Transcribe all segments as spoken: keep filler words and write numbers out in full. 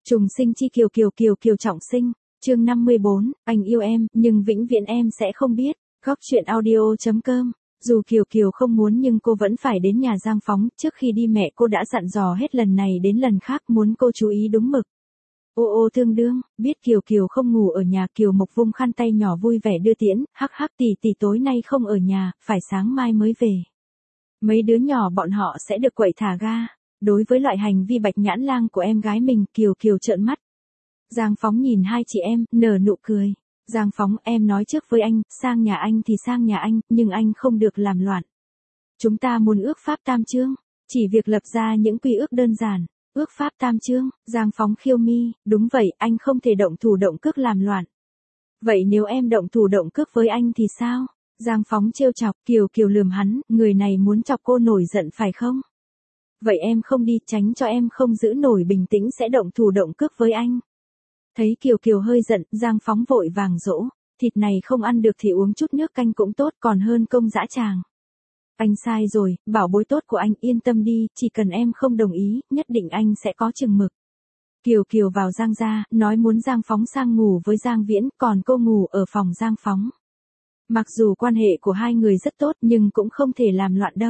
Trùng sinh chi Kiều Kiều Kiều Kiều trọng sinh, chương năm mươi bốn, anh yêu em, nhưng vĩnh viễn em sẽ không biết. Góc truyện audio chấm com. Dù Kiều Kiều không muốn nhưng cô vẫn phải đến nhà Giang Phóng, trước khi đi mẹ cô đã dặn dò hết lần này đến lần khác muốn cô chú ý đúng mực. Ô ô thương đương, biết Kiều Kiều không ngủ ở nhà, Kiều Mộc vung khăn tay nhỏ vui vẻ đưa tiễn, hắc hắc tỷ tỷ tối nay không ở nhà, phải sáng mai mới về. Mấy đứa nhỏ bọn họ sẽ được quậy thả ga. Đối với loại hành vi bạch nhãn lang của em gái mình, Kiều Kiều trợn mắt. Giang Phóng nhìn hai chị em, nở nụ cười. Giang Phóng, em nói trước với anh, sang nhà anh thì sang nhà anh, nhưng anh không được làm loạn. Chúng ta muốn ước pháp tam chương, chỉ việc lập ra những quy ước đơn giản. Ước pháp tam chương, Giang Phóng khiêu mi, đúng vậy, anh không thể động thủ động cước làm loạn. Vậy nếu em động thủ động cước với anh thì sao? Giang Phóng trêu chọc, Kiều Kiều lườm hắn, người này muốn chọc cô nổi giận phải không? Vậy em không đi, tránh cho em không giữ nổi bình tĩnh sẽ động thủ động cước với anh. Thấy Kiều Kiều hơi giận, Giang Phóng vội vàng dỗ, thịt này không ăn được thì uống chút nước canh cũng tốt, còn hơn công dã tràng. Anh sai rồi, bảo bối tốt của anh, yên tâm đi, chỉ cần em không đồng ý, nhất định anh sẽ có chừng mực. Kiều Kiều vào Giang gia, nói muốn Giang Phóng sang ngủ với Giang Viễn, còn cô ngủ ở phòng Giang Phóng. Mặc dù quan hệ của hai người rất tốt nhưng cũng không thể làm loạn đâu.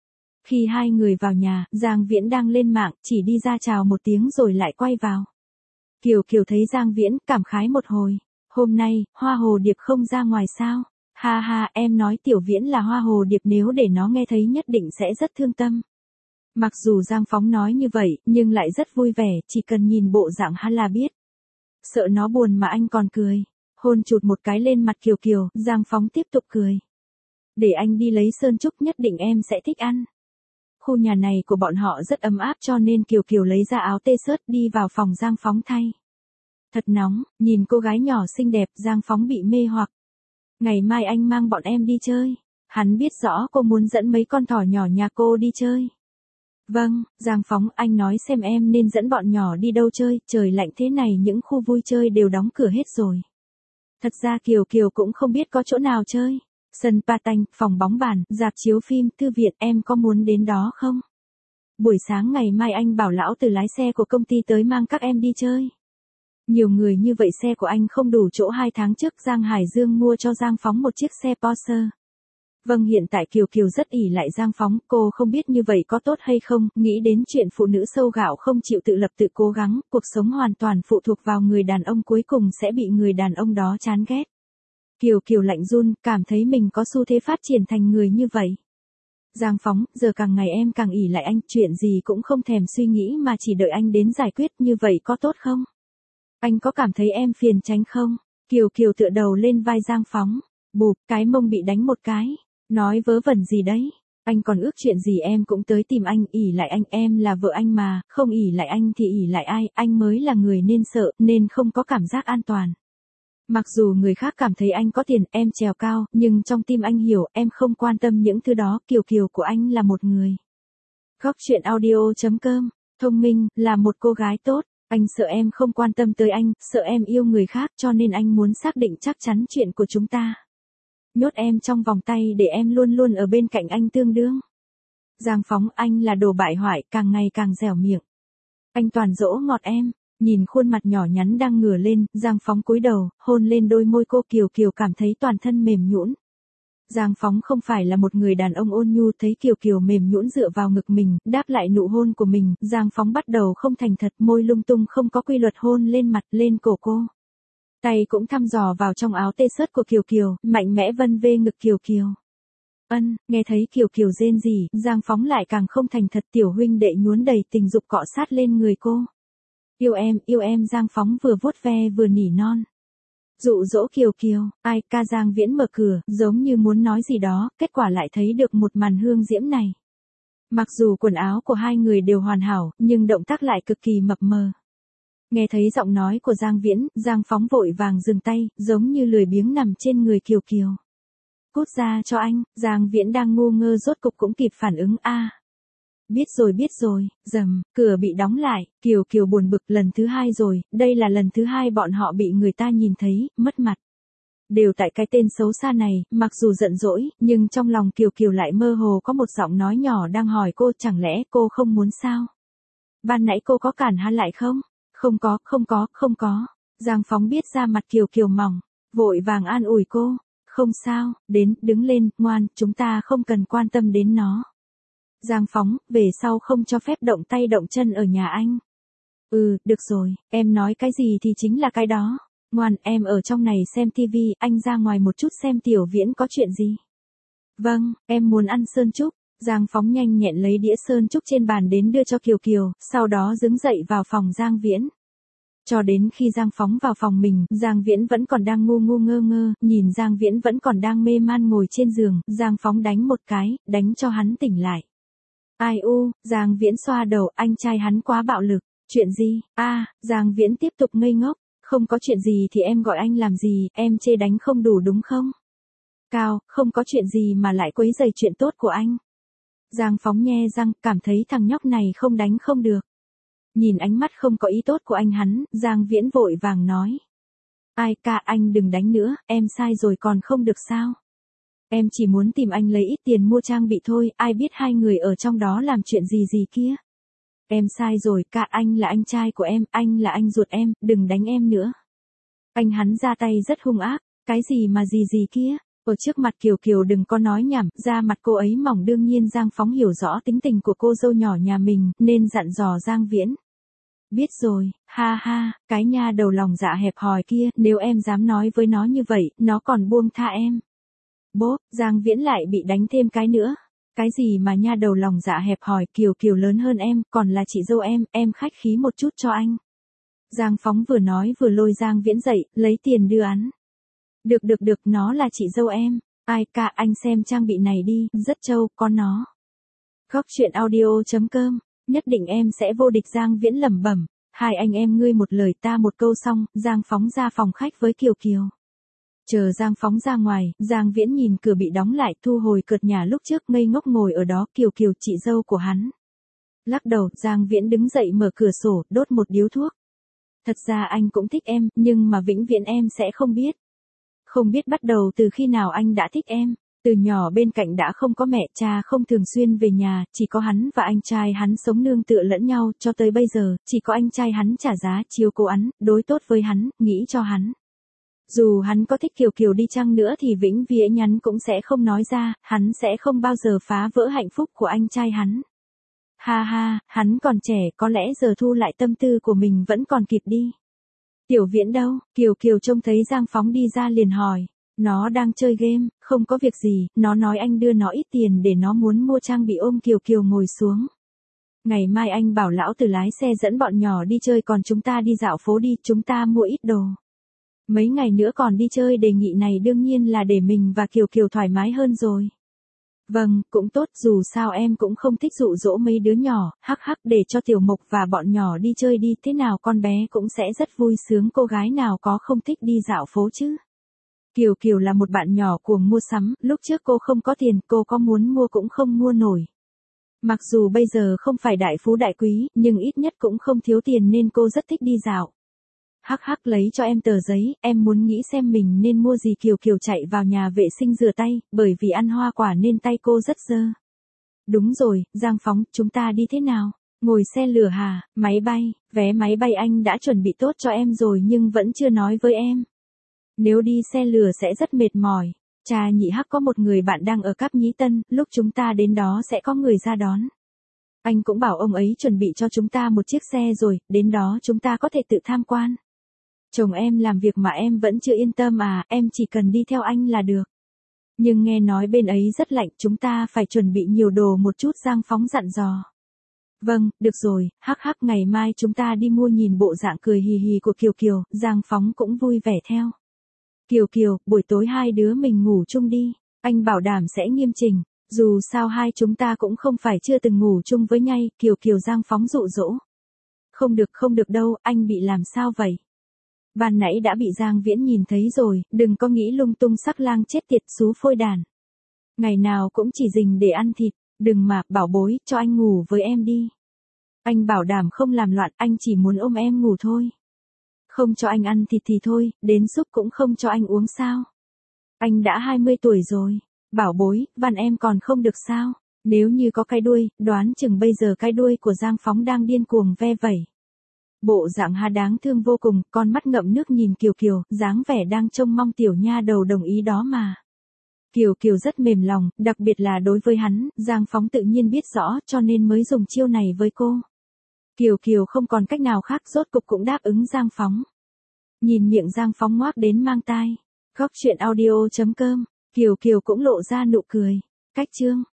Khi hai người vào nhà, Giang Viễn đang lên mạng, chỉ đi ra chào một tiếng rồi lại quay vào. Kiều Kiều thấy Giang Viễn, cảm khái một hồi. Hôm nay, hoa hồ điệp không ra ngoài sao? Ha ha, em nói Tiểu Viễn là hoa hồ điệp, nếu để nó nghe thấy nhất định sẽ rất thương tâm. Mặc dù Giang Phóng nói như vậy, nhưng lại rất vui vẻ, chỉ cần nhìn bộ dạng hắn là biết. Sợ nó buồn mà anh còn cười. Hôn chụt một cái lên mặt Kiều Kiều, Giang Phóng tiếp tục cười. Để anh đi lấy sơn trúc, nhất định em sẽ thích ăn. Khu nhà này của bọn họ rất ấm áp cho nên Kiều Kiều lấy ra áo t-shirt đi vào phòng Giang Phóng thay. Thật nóng, nhìn cô gái nhỏ xinh đẹp, Giang Phóng bị mê hoặc. Ngày mai anh mang bọn em đi chơi. Hắn biết rõ cô muốn dẫn mấy con thỏ nhỏ nhà cô đi chơi. Vâng, Giang Phóng, anh nói xem em nên dẫn bọn nhỏ đi đâu chơi, trời lạnh thế này những khu vui chơi đều đóng cửa hết rồi. Thật ra Kiều Kiều cũng không biết có chỗ nào chơi. Sân patanh, phòng bóng bàn, rạp chiếu phim, thư viện, em có muốn đến đó không? Buổi sáng ngày mai anh bảo lão từ lái xe của công ty tới mang các em đi chơi. Nhiều người như vậy xe của anh không đủ chỗ. Hai tháng trước Giang Hải Dương mua cho Giang Phóng một chiếc xe Porsche. Vâng, hiện tại Kiều Kiều rất ỷ lại Giang Phóng, cô không biết như vậy có tốt hay không, nghĩ đến chuyện phụ nữ sâu gạo không chịu tự lập tự cố gắng, cuộc sống hoàn toàn phụ thuộc vào người đàn ông, cuối cùng sẽ bị người đàn ông đó chán ghét. Kiều Kiều lạnh run, cảm thấy mình có xu thế phát triển thành người như vậy. Giang Phóng, giờ càng ngày em càng ỷ lại anh, chuyện gì cũng không thèm suy nghĩ mà chỉ đợi anh đến giải quyết, như vậy có tốt không? Anh có cảm thấy em phiền tránh không? Kiều Kiều tựa đầu lên vai Giang Phóng, bụp, cái mông bị đánh một cái, nói vớ vẩn gì đấy? Anh còn ước chuyện gì em cũng tới tìm anh, ỷ lại anh, em là vợ anh mà, không ỷ lại anh thì ỷ lại ai, anh mới là người nên sợ, nên không có cảm giác an toàn. Mặc dù người khác cảm thấy anh có tiền, em trèo cao, nhưng trong tim anh hiểu, em không quan tâm những thứ đó, Kiều Kiều của anh là một người. Góc truyện audio chấm com, thông minh, là một cô gái tốt, anh sợ em không quan tâm tới anh, sợ em yêu người khác cho nên anh muốn xác định chắc chắn chuyện của chúng ta. Nhốt em trong vòng tay để em luôn luôn ở bên cạnh anh tương đương. Giang Phóng, anh là đồ bại hoại, càng ngày càng dẻo miệng. Anh toàn dỗ ngọt em. Nhìn khuôn mặt nhỏ nhắn đang ngửa lên, Giang Phóng cúi đầu, hôn lên đôi môi cô. Kiều Kiều cảm thấy toàn thân mềm nhũn. Giang Phóng không phải là một người đàn ông ôn nhu, thấy Kiều Kiều mềm nhũn dựa vào ngực mình, đáp lại nụ hôn của mình, Giang Phóng bắt đầu không thành thật, môi lung tung không có quy luật hôn lên mặt, lên cổ cô. Tay cũng thăm dò vào trong áo t-shirt của Kiều Kiều, mạnh mẽ vân vê ngực Kiều Kiều. Ân, nghe thấy Kiều Kiều rên rỉ, Giang Phóng lại càng không thành thật, tiểu huynh đệ nhuốm đầy tình dục cọ sát lên người cô. Yêu em, yêu em, Giang Phóng vừa vuốt ve vừa nỉ non. Dụ dỗ Kiều Kiều, ai ca. Giang Viễn mở cửa, giống như muốn nói gì đó, kết quả lại thấy được một màn hương diễm này. Mặc dù quần áo của hai người đều hoàn hảo, nhưng động tác lại cực kỳ mập mờ. Nghe thấy giọng nói của Giang Viễn, Giang Phóng vội vàng dừng tay, giống như lười biếng nằm trên người Kiều Kiều. Cút ra cho anh. Giang Viễn đang ngu ngơ rốt cục cũng kịp phản ứng. A à. Biết rồi biết rồi, rầm, cửa bị đóng lại, Kiều Kiều buồn bực, lần thứ hai rồi, đây là lần thứ hai bọn họ bị người ta nhìn thấy, mất mặt. Đều tại cái tên xấu xa này, mặc dù giận dỗi, nhưng trong lòng Kiều Kiều lại mơ hồ có một giọng nói nhỏ đang hỏi cô, chẳng lẽ cô không muốn sao? Ban nãy cô có cản hắn lại không? Không có, không có, không có. Giang Phóng biết da mặt Kiều Kiều mỏng, vội vàng an ủi cô. Không sao, đến, đứng lên, ngoan, chúng ta không cần quan tâm đến nó. Giang Phóng, về sau không cho phép động tay động chân ở nhà anh. Ừ, được rồi, em nói cái gì thì chính là cái đó. Ngoan, em ở trong này xem tivi, anh ra ngoài một chút xem Tiểu Viễn có chuyện gì. Vâng, em muốn ăn sơn trúc. Giang Phóng nhanh nhẹn lấy đĩa sơn trúc trên bàn đến đưa cho Kiều Kiều, sau đó đứng dậy vào phòng Giang Viễn. Cho đến khi Giang Phóng vào phòng mình, Giang Viễn vẫn còn đang ngu ngu ngơ ngơ, nhìn Giang Viễn vẫn còn đang mê man ngồi trên giường, Giang Phóng đánh một cái, đánh cho hắn tỉnh lại. Ai u, Giang Viễn xoa đầu, anh trai hắn quá bạo lực. Chuyện gì? A, à, Giang Viễn tiếp tục ngây ngốc. Không có chuyện gì thì em gọi anh làm gì, em chê đánh không đủ đúng không? Cao, không có chuyện gì mà lại quấy rầy chuyện tốt của anh. Giang Phóng nhe răng, cảm thấy thằng nhóc này không đánh không được. Nhìn ánh mắt không có ý tốt của anh hắn, Giang Viễn vội vàng nói. Ai ca, anh đừng đánh nữa, em sai rồi còn không được sao? Em chỉ muốn tìm anh lấy ít tiền mua trang bị thôi, ai biết hai người ở trong đó làm chuyện gì gì kia. Em sai rồi, ca, anh là anh trai của em, anh là anh ruột em, đừng đánh em nữa. Anh hắn ra tay rất hung ác, cái gì mà gì gì kia. Ở trước mặt Kiều Kiều đừng có nói nhảm, da mặt cô ấy mỏng, đương nhiên Giang Phóng hiểu rõ tính tình của cô dâu nhỏ nhà mình, nên dặn dò Giang Viễn. Biết rồi, ha ha, cái nha đầu lòng dạ hẹp hòi kia, nếu em dám nói với nó như vậy, nó còn buông tha em. Bố, Giang Viễn lại bị đánh thêm cái nữa. Cái gì mà nha đầu lòng dạ hẹp hòi, Kiều Kiều lớn hơn em, còn là chị dâu em, em khách khí một chút cho anh. Giang Phóng vừa nói vừa lôi Giang Viễn dậy, lấy tiền đưa hắn. Được được được, nó là chị dâu em. Ai ca, anh xem trang bị này đi, rất trâu, có nó. Góc truyện audio chấm com, nhất định em sẽ vô địch. Giang Viễn lẩm bẩm, hai anh em ngươi một lời ta một câu xong, Giang Phóng ra phòng khách với Kiều Kiều. Chờ Giang Phóng ra ngoài, Giang Viễn nhìn cửa bị đóng lại, thu hồi cợt nhà lúc trước, ngây ngốc ngồi ở đó. Kiều Kiều, chị dâu của hắn. Lắc đầu, Giang Viễn đứng dậy mở cửa sổ, đốt một điếu thuốc. Thật ra anh cũng thích em, nhưng mà vĩnh viễn em sẽ không biết. Không biết bắt đầu từ khi nào anh đã thích em. Từ nhỏ bên cạnh đã không có mẹ, cha không thường xuyên về nhà, chỉ có hắn và anh trai hắn sống nương tựa lẫn nhau, cho tới bây giờ, chỉ có anh trai hắn trả giá, chiếu cố hắn, đối tốt với hắn, nghĩ cho hắn. Dù hắn có thích Kiều Kiều đi chăng nữa thì vĩnh viễn nhắn cũng sẽ không nói ra, hắn sẽ không bao giờ phá vỡ hạnh phúc của anh trai hắn. Ha ha, hắn còn trẻ, có lẽ giờ thu lại tâm tư của mình vẫn còn kịp đi. Tiểu Viễn đâu? Kiều Kiều trông thấy Giang Phóng đi ra liền hỏi. Nó đang chơi game, không có việc gì, nó nói anh đưa nó ít tiền để nó muốn mua trang bị. Ôm Kiều Kiều ngồi xuống. Ngày mai anh bảo lão tử lái xe dẫn bọn nhỏ đi chơi, còn chúng ta đi dạo phố đi, chúng ta mua ít đồ. Mấy ngày nữa còn đi chơi, đề nghị này đương nhiên là để mình và Kiều Kiều thoải mái hơn rồi. Vâng, cũng tốt, dù sao em cũng không thích dụ dỗ mấy đứa nhỏ, hắc hắc, để cho Tiểu Mộc và bọn nhỏ đi chơi đi, thế nào con bé cũng sẽ rất vui sướng, cô gái nào có không thích đi dạo phố chứ. Kiều Kiều là một bạn nhỏ cuồng mua sắm, lúc trước cô không có tiền, cô có muốn mua cũng không mua nổi. Mặc dù bây giờ không phải đại phú đại quý, nhưng ít nhất cũng không thiếu tiền nên cô rất thích đi dạo. Hắc hắc, lấy cho em tờ giấy, em muốn nghĩ xem mình nên mua gì. Kiều Kiều chạy vào nhà vệ sinh rửa tay, bởi vì ăn hoa quả nên tay cô rất dơ. Đúng rồi, Giang Phóng, chúng ta đi thế nào? Ngồi xe lửa hả? Máy bay, vé máy bay anh đã chuẩn bị tốt cho em rồi nhưng vẫn chưa nói với em. Nếu đi xe lửa sẽ rất mệt mỏi. Cha nhị Hắc có một người bạn đang ở Cáp Nhĩ Tân, lúc chúng ta đến đó sẽ có người ra đón. Anh cũng bảo ông ấy chuẩn bị cho chúng ta một chiếc xe rồi, đến đó chúng ta có thể tự tham quan. Chồng em làm việc mà em vẫn chưa yên tâm à, em chỉ cần đi theo anh là được. Nhưng nghe nói bên ấy rất lạnh, chúng ta phải chuẩn bị nhiều đồ một chút. Giang Phóng dặn dò. Vâng, được rồi, hắc hắc, ngày mai chúng ta đi mua. Nhìn bộ dạng cười hì hì của Kiều Kiều, Giang Phóng cũng vui vẻ theo. Kiều Kiều, buổi tối hai đứa mình ngủ chung đi, anh bảo đảm sẽ nghiêm chỉnh, dù sao hai chúng ta cũng không phải chưa từng ngủ chung với nhau. Kiều Kiều, Giang Phóng dụ dỗ. Không được không được đâu, anh bị làm sao vậy? Ban nãy đã bị Giang Viễn nhìn thấy rồi, đừng có nghĩ lung tung, sắc lang chết tiệt, xú phôi đàn. Ngày nào cũng chỉ rình để ăn thịt, đừng mà, bảo bối, cho anh ngủ với em đi. Anh bảo đảm không làm loạn, anh chỉ muốn ôm em ngủ thôi. Không cho anh ăn thịt thì thôi, đến súp cũng không cho anh uống sao? Anh đã hai mươi tuổi rồi, bảo bối, van em còn không được sao? Nếu như có cái đuôi, đoán chừng bây giờ cái đuôi của Giang Phóng đang điên cuồng ve vẩy. Bộ dạng Hà đáng thương vô cùng, con mắt ngậm nước nhìn Kiều Kiều, dáng vẻ đang trông mong tiểu nha đầu đồng ý đó mà. Kiều Kiều rất mềm lòng, đặc biệt là đối với hắn, Giang Phóng tự nhiên biết rõ cho nên mới dùng chiêu này với cô. Kiều Kiều không còn cách nào khác, rốt cục cũng đáp ứng Giang Phóng. Nhìn miệng Giang Phóng ngoác đến mang tai. Góc truyện audio chấm com, Kiều Kiều cũng lộ ra nụ cười. Cách chương